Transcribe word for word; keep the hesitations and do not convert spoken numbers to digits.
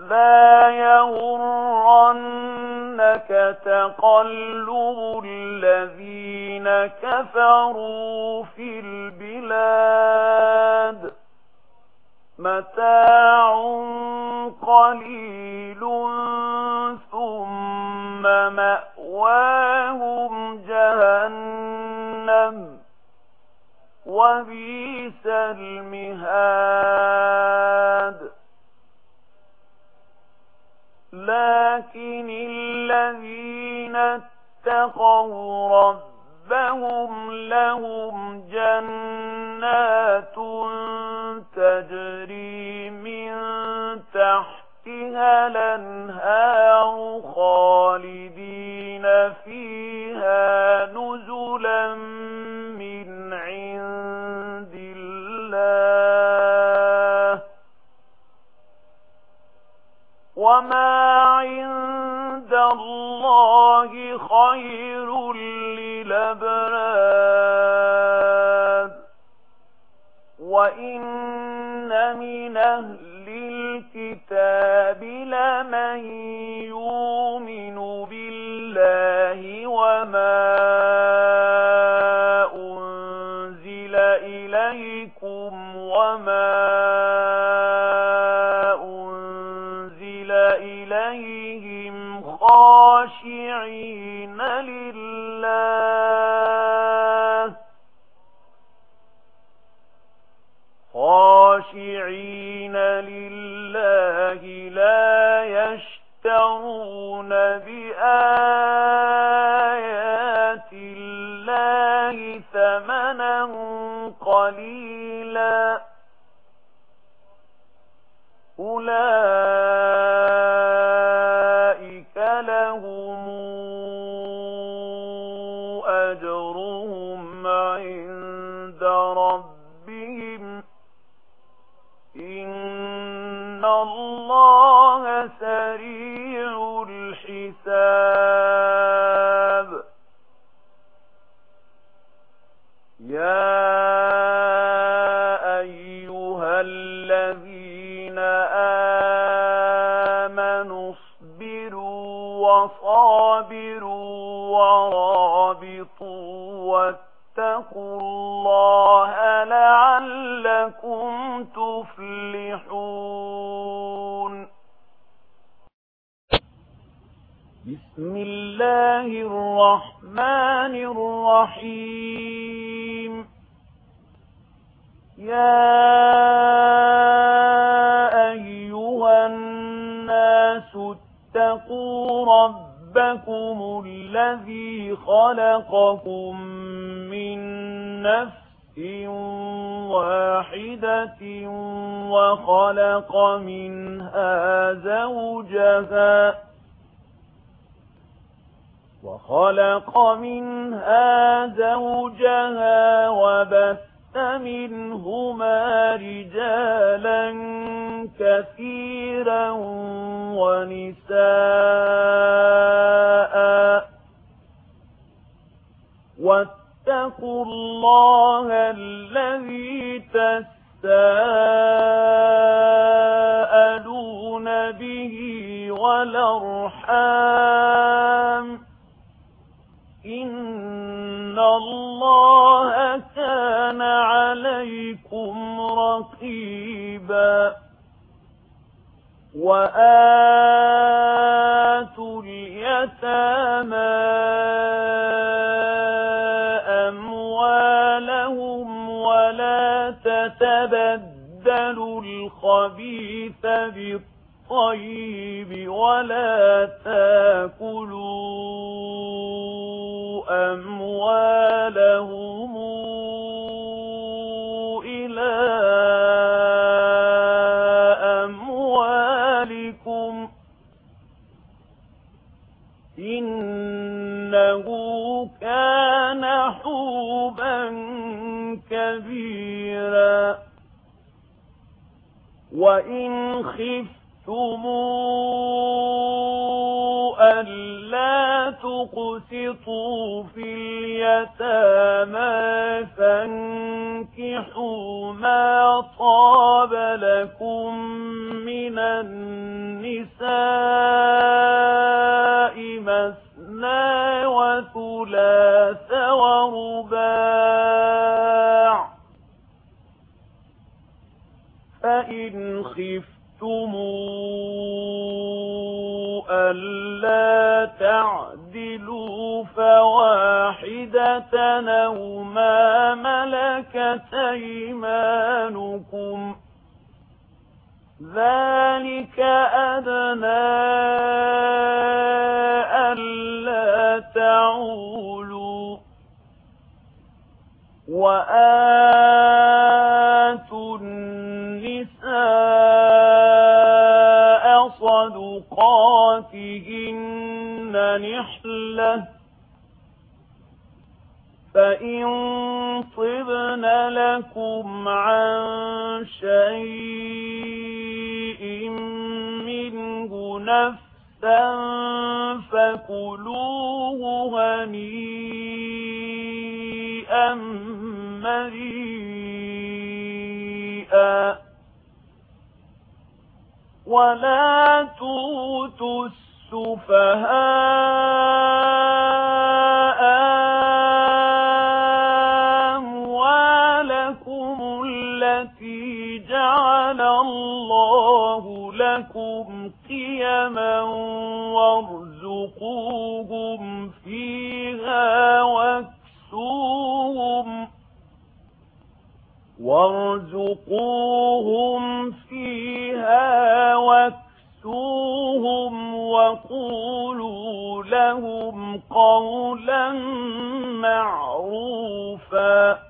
لا يغرنك تقلب الذين كفروا في البلاد متاع قليل ثم مأواهم جهنم وبئس المهاد. لكن الذين اتقوا ربهم لهم جنات تجري من تحتها الأنهار خالدين فيها نزلا من عند الله وما عند الله خير للأبرار. وإن من أهل الكتاب لمن يؤمن بالله وما أنزل إليكم وما أنزل إليهم خاشعين لله خاشعين لله لا يشترون بآيات الله ثمنا قليلا أولئك لهم أجرهم عند ربهم إن الله سريع الحساب. يا أيها الذين آمنوا اصبروا وصابروا ورابطوا واتقوا الله لعلكم تفلحون. بسم الله الرحمن الرحيم. يا أيها الناس اتقوا ربكم الذي خلقكم من نفس واحدة وخلق منها زوجها وخلق منها زوجها وبث منهما رجالا كثيرا ونساء واتقوا الله الذي تساءلون به والأرحام إن الله كان عليكم رقيبا. وآتوا اليتامى أموالهم ولا تتبدلوا الخبيث بالطيب ولا تاكلوا أموالهم إلى أموالكم إنه كان حوبا كبيرا. وإن خفتم ألا تقسطوا في اليتامى فانكحوا ما طاب لكم من من النساء مثنى وثلاث ورباع فإن خفتم ألا تعدلوا فواحدة أو ما ملكت أيمانكم ذلك أدنى ألا تعولوا وآتوا النساء صدقاتهن نحلة فإن طبن لكم عن شيء منه نفسا فكلوه هنيئا مريئا ولا تؤتوا السفهاء أموالكم التي جعل الله لكم قيما وارزقوهم فيها واكسوهم وارزقوهم فيها واكسوهم وقولوا لهم قولا معروفا